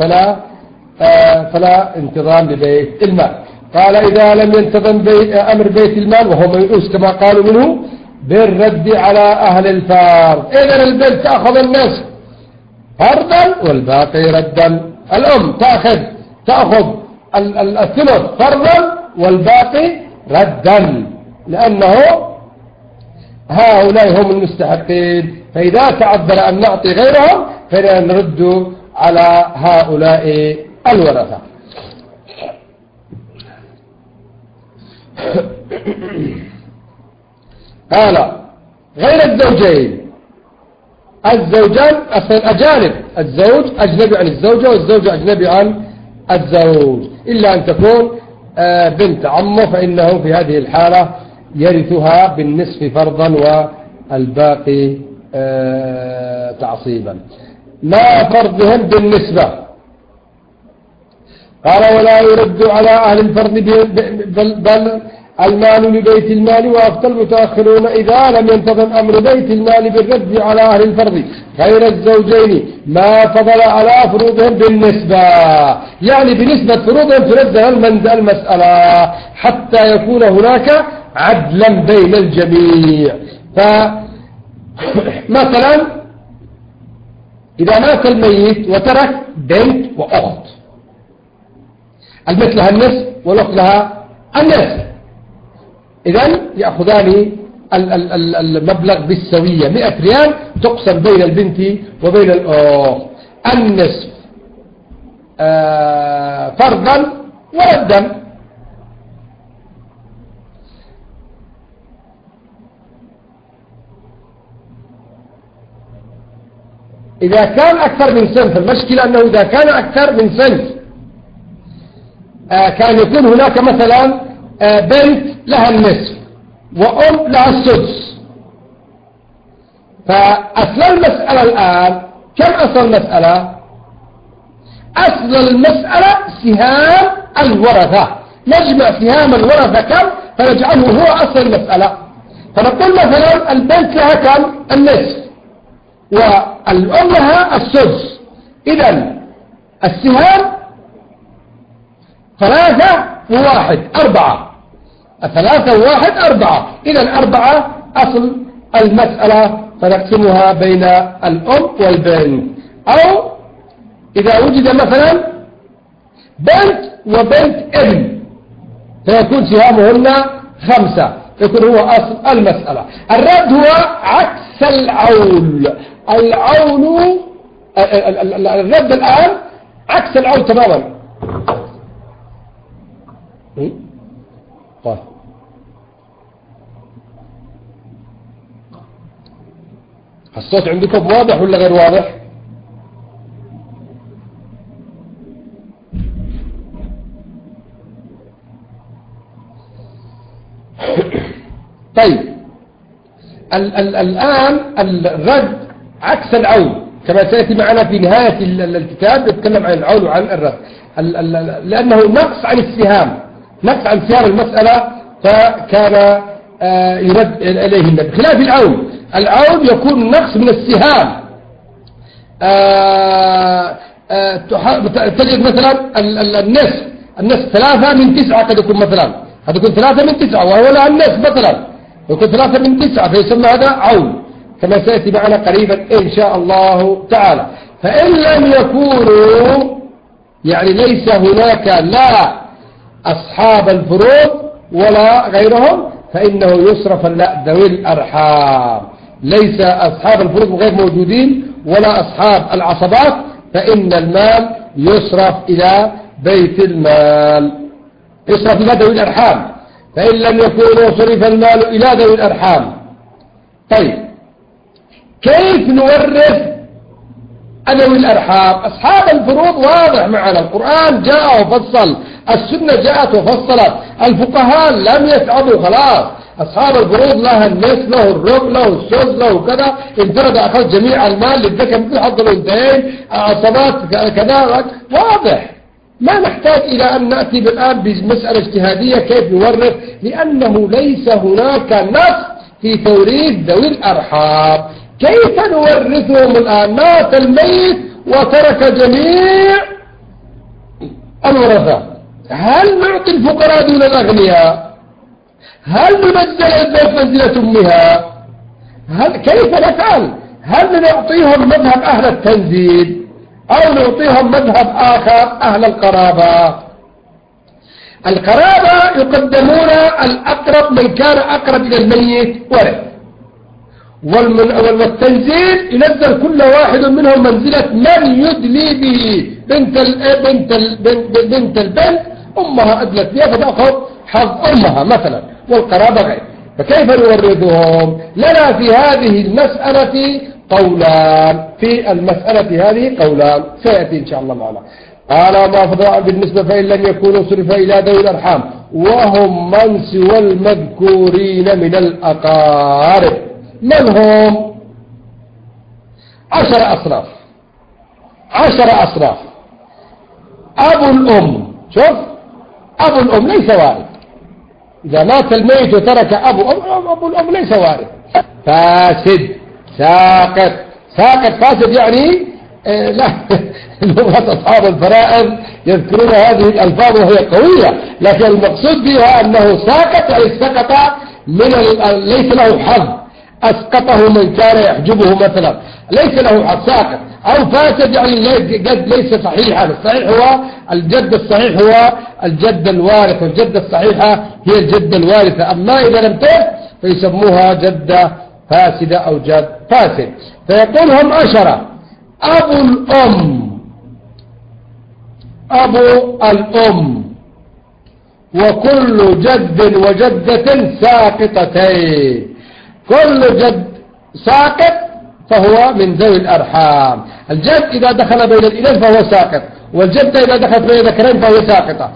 فلا انتظام لبيت المال. قال إذا لم ينتظم أمر بيت المال وهو ميؤوس كما قالوا منه بالرد على أهل الفرض. إذن البنت تأخذ النصف فرضا والباقي ردا. الأم تأخذ الثلث فرضا والباقي ردا، لأنه هؤلاء هم المستحقين. فإذا تعذر أن نعطي غيرهم فإننا نرد على هؤلاء الورثة. قال غير الزوجين. الزوجان أصلا أجانب، الزوج أجنبي عن الزوجة والزوجة أجنبي عن الزوج، إلا أن تكون بنت عمه، فإنه في هذه الحالة يرثها بالنصف فرضا والباقي تعصيبا. ما فرضهم بالنسبة؟ قال ولا يرد على أهل الفرض بل المال لبيت المال، وأفتى المتأخرون إذا لم ينتظم أمر بيت المال بالرد على أهل الفرض غير الزوجين ما فضل على فروضهم بالنسبة، يعني بنسبة فروضهم ترد المسألة حتى يكون هناك عدلا بين الجميع. فمثلا إذا مات الميت وترك بنت وأخت، البنت لها النصف والأخت لها النصف، إذن يأخذان المبلغ بالسوية، 100 ريال تقسم بين البنت وبين الأخت، النصف فرضا وردا. إذا كان أكثر من صنف، المشكلة أنه إذا كان أكثر من صنف كان يكون هناك مثلا بنت لها النصف وأم لها السدس. فأصل المسألة الآن كم أصل المسألة؟ أصل المسألة سهام الورثة، نجمع سهام الورثة كم فنجعله هو أصل المسألة. فنقول مثلا البنت لها كم؟ النصف، والأم لها السدس. إذن السهام 3 و1 4، 3 و1 4، إذن 4 أصل المسألة، فنقسمها بين الأم والبنت. أو إذا وجد مثلا بنت وبنت ابن فيكون سهامهن 5، يكون هو أصل المسألة. الرد هو عكس العول. الرد الآن عكس العول تماما. طيب الصوت عندكم واضح ولا غير واضح؟ طيب الآن الرد عكس العول كما سيأتي معنا في نهاية الكتاب، يتكلم عن العول وعن الرد، لأنه نقص عن السهام، نقص عن سهام المسألة، فكان يرد إليهن بخلاف العول. العول يكون نقص من السهام، تجد مثلا النصف 3 من 9 قد يكون مثلا، قد يكون 3 من 9 وهو لها النصف مثلا يكون 3 من 9، فيسمى هذا عول كما سيأتي معنا قريبا إن شاء الله تعالى. فإن لم يكونوا يعني ليس هناك لا أصحاب الفروض ولا غيرهم فإنه يصرف ذوي الأرحام. ليس أصحاب الفروض غير موجودين ولا أصحاب العصبات، فإن المال يصرف إلى بيت المال، يصرف إلى ذوي الأرحام. فإن لم يكونوا صرف المال إلى ذوي الأرحام. طيب كيف نورث ذوي الأرحام؟ أصحاب الفروض واضح معنا، القرآن جاء وفصل السنة جاءت وفصلت، الفقهاء لم يتعبوا خلاص، أصحاب الفروض لها النصف، له الربع، له السدس، له كذا، انفرد أخذ جميع المال للذكر مثل حظ الأنثيين، عصبات كذا، واضح. ما نحتاج إلى أن نأتي الآن بمسألة اجتهادية كيف نورث، لأنه ليس هناك نص في توريث ذوي الأرحام. كيف نورثهم الآن؟ مات الميت وترك جميع الورثة، هل نعطي الفقراء دون الأغنياء؟ هل ننزل البيت منزلة أمها؟ كيف نفعل؟ هل نعطيهم مذهب أهل التنزيل أو نعطيهم مذهب آخر أهل القرابة؟ القرابة يقدمون الأقرب من كان أقرب إلى الميت ورث، والتنزيل ينزل كل واحد منهم منزلة من يدلي به. بنت البنت أمها أدلت بها فتأخذ حظ أمها مثلا، والقرابة غير. فكيف نورثهم؟ لنا في هذه المسألة قولان، سيأتي إن شاء الله معنا. قال ما فضاء بالنسبة فإن لم يكونوا صرف إلى ذوي الأرحام وهم من سوى المذكورين من الأقارب. من هم؟ 10 أصناف. أبو الأم، شوف، أبو الأم ليس وارث. إذا مات الميت وترك أبو الأم ليس وارث. فاسد، ساقط فاسد يعني لا لغة أصحاب الفرائض يذكرون هذه الألفاظ وهي قوية، لكن المقصود بها أنه ساقط، أي سقط ليس له حظ، أسقطه من كان يحجبه مثلا، ليس له حظ، ساقط. أو فاسد يعني جد ليس صحيحا. الصحيح هو الجد، الصحيح هو الجد الوارث، والجدة الصحيحة هي الجدة الوارثة. أما إذا لم ترث فيسموها جدة فاسدة أو جد فاسد. فيقول هم 10. أبو الأم وكل جد وجدة ساقطتين. كل جد ساقط فهو من ذوي الأرحام. الجد إذا دخل بين الإناث فهو ساقط، والجدة إذا دخلت بين ذكرين فهي ساقطة.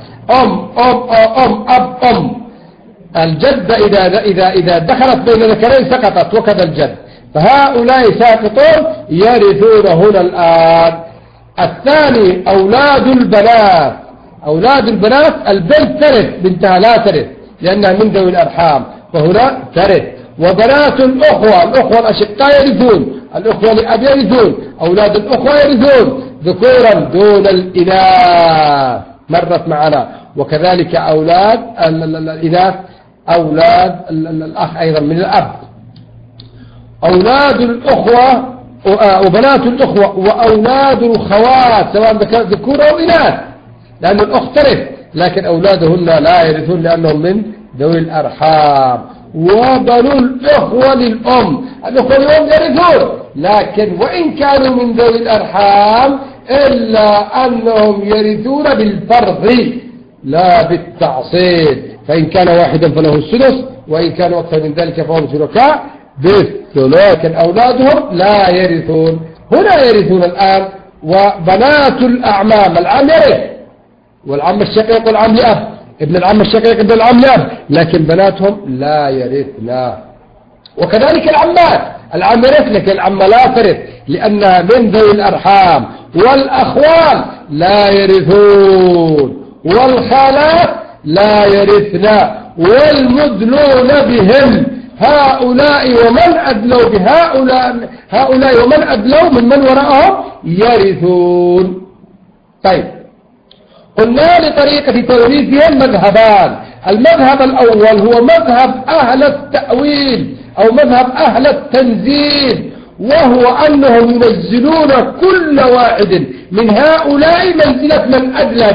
أم. الجدة إذا دخلت بين ذكرين سقطت، وكذا الجد. فهؤلاء ساقطون يرثون هنا الآن. الثاني أولاد البنات. البنت ترث، بنتها لا ترث لأنها من ذوي الأرحام، فهنا ترث. وبنات الأخوة الأشقاء يرثون، الأخوة لأب يرثون، أولاد الأخوة يرثون ذكورا دون الإناث، مرت معنا. وكذلك أولاد الإناث، أولاد الأخ أيضا من الأب. أولاد الأخوة وبنات الأخوة وأولاد الخوات سواء ذكور أو إناث، لأن الأخت ترث، لكن أولادهن لا يرثون لأنهم من ذوي الأرحام. وبنو الأخوة للأم، الأخوة للأم يرثون، لكن وإن كانوا من ذوي الأرحام إلا أنهم يرثون بالفرض لا بالتعصيب. فإن كان واحدا فله السدس، وإن كانوا أكثر من ذلك فهم شركاء بالثلث، لكن أولادهم لا يرثون. هنا يرثون الآن. وبنات الأعمام، العم يرث، والعم الشقيق والعم لأب، ابن العم الشقيق ابن العم لأب، لكن بناتهم لا يرثنا. وكذلك العمات، العم يرث لكن العم لا ترث لأنها من ذوي الأرحام. والأخوال لا يرثون، والخالات لا يرثنا، والمدلون بهم هؤلاء ومن أدلوا هؤلاء ومن أدلوا من وراءهم يرثون. طيب، قلنا لطريقة توريثهم مذهبان. المذهب الأول هو مذهب أهل التأويل أو مذهب أهل التنزيل، وهو أنهم ينزلون كل واحد من هؤلاء منزلة من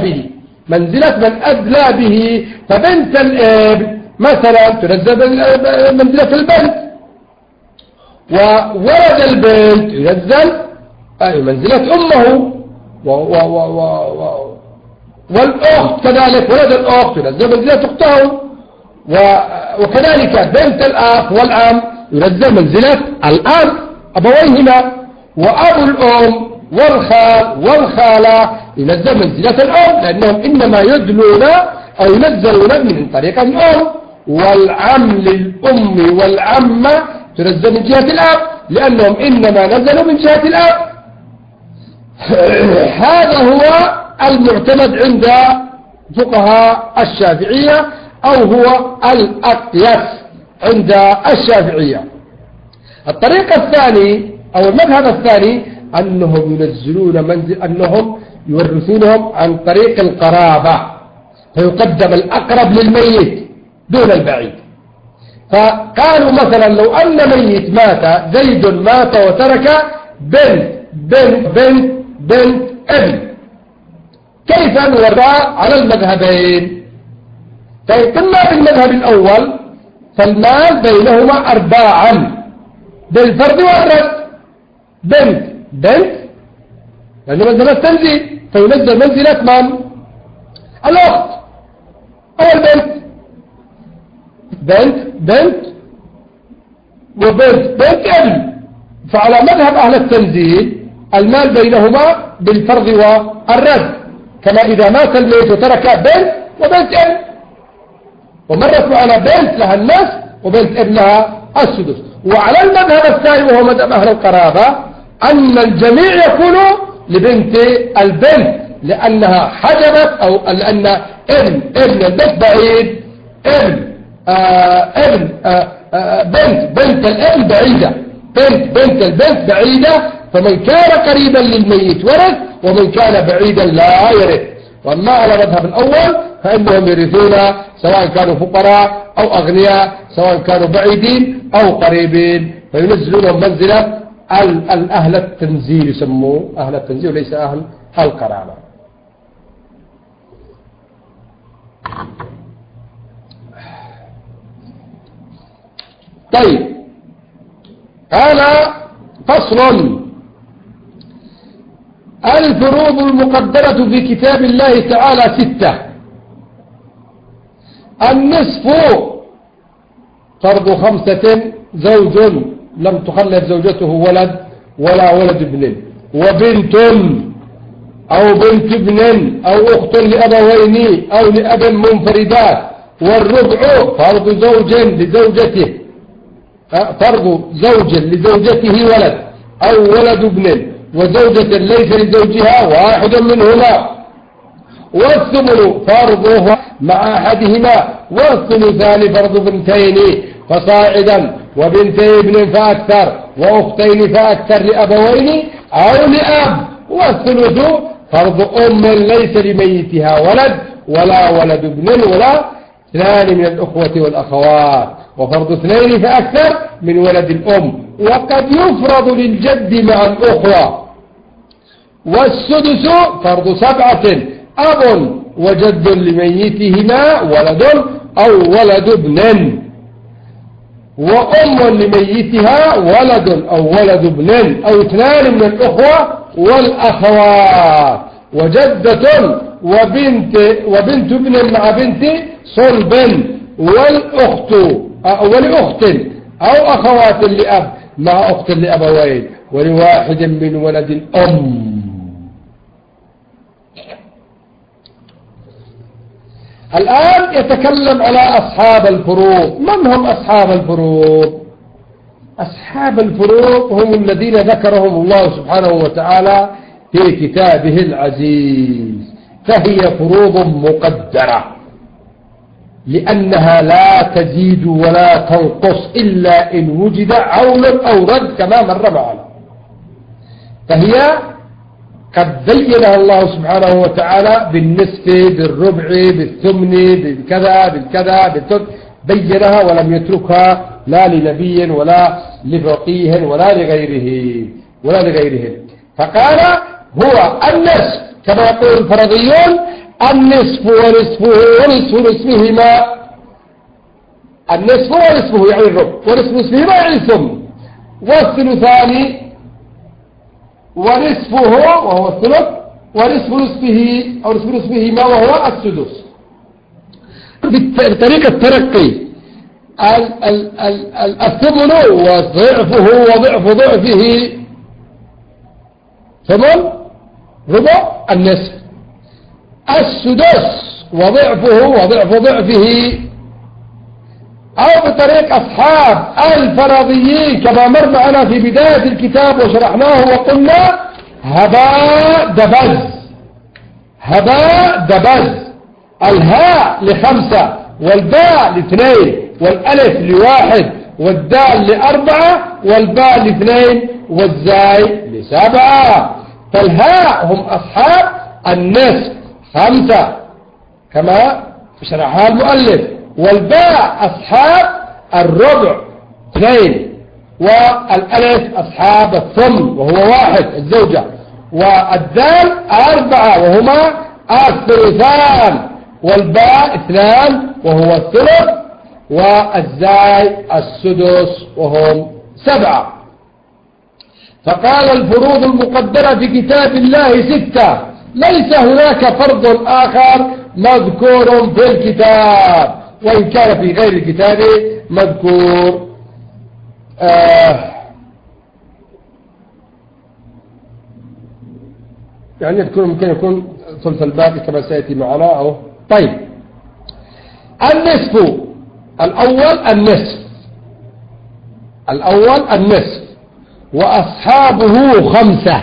أدلى به. فبنت الابن مثلا تنزل منزلة البنت، وولد البنت ينزل منزلة أمه، والأخت كذلك، ولد الأخت ينزل منزلة أخته، وكذلك بنت الأخ والعم ينزل منزلة الأب أبويهما. وأبو الأم والخال والخالة ينزل منزلة الأم، لأنهم إنما يدلون أو ينزلون من طريق الأم، والعم للأم والعمة تنزل من جهة الأب، لأنهم إنما نزلوا من جهة الأب. هذا هو المعتمد عند فقهاء الشافعية، أو هو الأقيس عند الشافعية. الطريقة الثاني أو المذهب الثاني أنهم ينزلون أنهم يورثونهم عن طريق القرابة، فيقدم الأقرب للميت دون البعيد. فقالوا مثلا لو أن ميت مات، زيد مات وترك بنت ابن، كيف نورث على المذهبين؟ فإن قلنا بالمذهب الأول فالمال بينهما أرباعا بالفرض والرد. بنت لأنه منزل التنزيل، فينزل منزلة من؟ الأخت أو البنت. بنت وبنت ابن، فعلى مذهب أهل التنزيل المال بينهما بالفرض والرد، كما إذا مات الميت وترك بنت وبنت ابن، ومرت على بنت لها النصف وبنت ابن لها السدس. وعلى المذهب الثاني وهو مذهب أهل القرابة أن الجميع يكون لبنت البنت، لأنها حجبت، أو لأن ابن البنت بعيد، بنت الابن بعيدة، بنت البنت بعيدة، فمن كان قريبا للميت ورث، ومن كان بعيدا لا يرث. وأما على مذهب الأول فإنهم يرثون سواء كانوا فقراء أو أغنياء، سواء كانوا بعيدين أو قريبين، فينزلونهم منزلة أهل التنزيل، يسموه أهل التنزيل وليس أهل القرابة. طيب، قال فصل: الفروض المقدرة في كتاب الله تعالى 6. النصف فرض 5، زوج لم تخلف زوجته ولد ولا ولد ابن، وبنت أو بنت ابن أو أخت لأبوين أو لأب منفردات، والربع فرض زوج لزوجته، فرض زوج لزوجته ولد أو ولد ابن وزوجة ليس لزوجها واحد منهما، والثمن فرضه مع أحدهما، والثلثان فرض بنتين فصاعدا، وبنتي ابن فأكثر، وأختين فأكثر لأبوين أو لأب، والثلث فرض ليس لميتها ولد ولا ولد ابن ولا 2 من الأخوة والأخوات، وفرض 2 فأكثر من ولد الأم، وقد يفرض للجد مع الأخوة. والسدس فرض 7، أب وجد لميتهما ولد أو ولد ابن، وأم لميتها ولد أو ولد ابن أو 2 من الأخوة والأخوات، وجدة وبنت ابن مع بنت صلب، والأخت ولأخت أو أخوات لأب مع أخت لأبوين، ولواحد من ولد الأم. الآن يتكلم على أصحاب الفروض. من هم أصحاب الفروض؟ أصحاب الفروض هم الذين ذكرهم الله سبحانه وتعالى في كتابه العزيز، فهي فروض مقدرة، لأنها لا تزيد ولا تنقص إلا إن وجد عون أو رد كما مر معنا. فهي قد بينها الله سبحانه وتعالى بالنصف، بالربع، بالثمن، بالكذا بالثلث، بينها ولم يتركها لا لنبي ولا لفقيه ولا لغيرهم. فقال هو النصف كما يقول الفرضيون: النصف ونصفه ونصف نصفهما، النصف ونصفه يعني الربع، ونصف نصفهما يعني الثمن، والثلثان ونصفه وهو الثلث، ونصف نصفه أو نصف نصفهما وهو السدس. بطريقة الترقي الثمن وضعفه وضعف ضعفه ثمن ربع النصف، السدس وضعفه وضعف ضعفه، أو بطريق أصحاب الفرضيين كما مر معنا في بداية الكتاب وشرحناه وقلنا هباء دبز. هباء دبز، الهاء ل5 والباء ل2 والألف ل1 والدال ل4 والباء ل2 والزاي ل7. فالهاء هم أصحاب النصف 5 كما شرحها المؤلف، والباء أصحاب الربع 2، والألف أصحاب الثمن وهو 1 الزوجة، والدال 4 وهما الثلثان، والباء 2 وهو الثلث، والزاي السدس وهم 7. فقال الفروض المقدرة في كتاب الله 6، ليس هناك فرض آخر مذكور في الكتاب، وإن كان في غير الكتاب مذكور. يعني ممكن يكون ثلث الباقي كما سيأتي معنا أهو. طيب، النصف الأول النصف وأصحابه 5.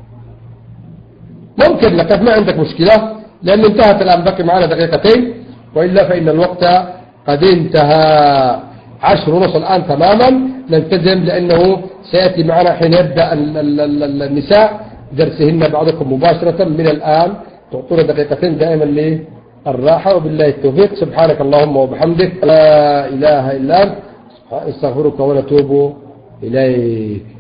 ممكن لك ما عندك مشكلة لأن انتهت الآن، بقي معنا دقيقتين، وإلا فإن الوقت قد انتهى 10:30 الآن تماما. نلتزم لأنه سيأتي معنا حين يبدأ النساء درسهن بعضكم مباشرة من الآن. تعطونا دقيقتين دائما للراحة، وبالله التوفيق. سبحانك اللهم وبحمدك، لا إله إلا أنت، استغفرك ونتوب إليك.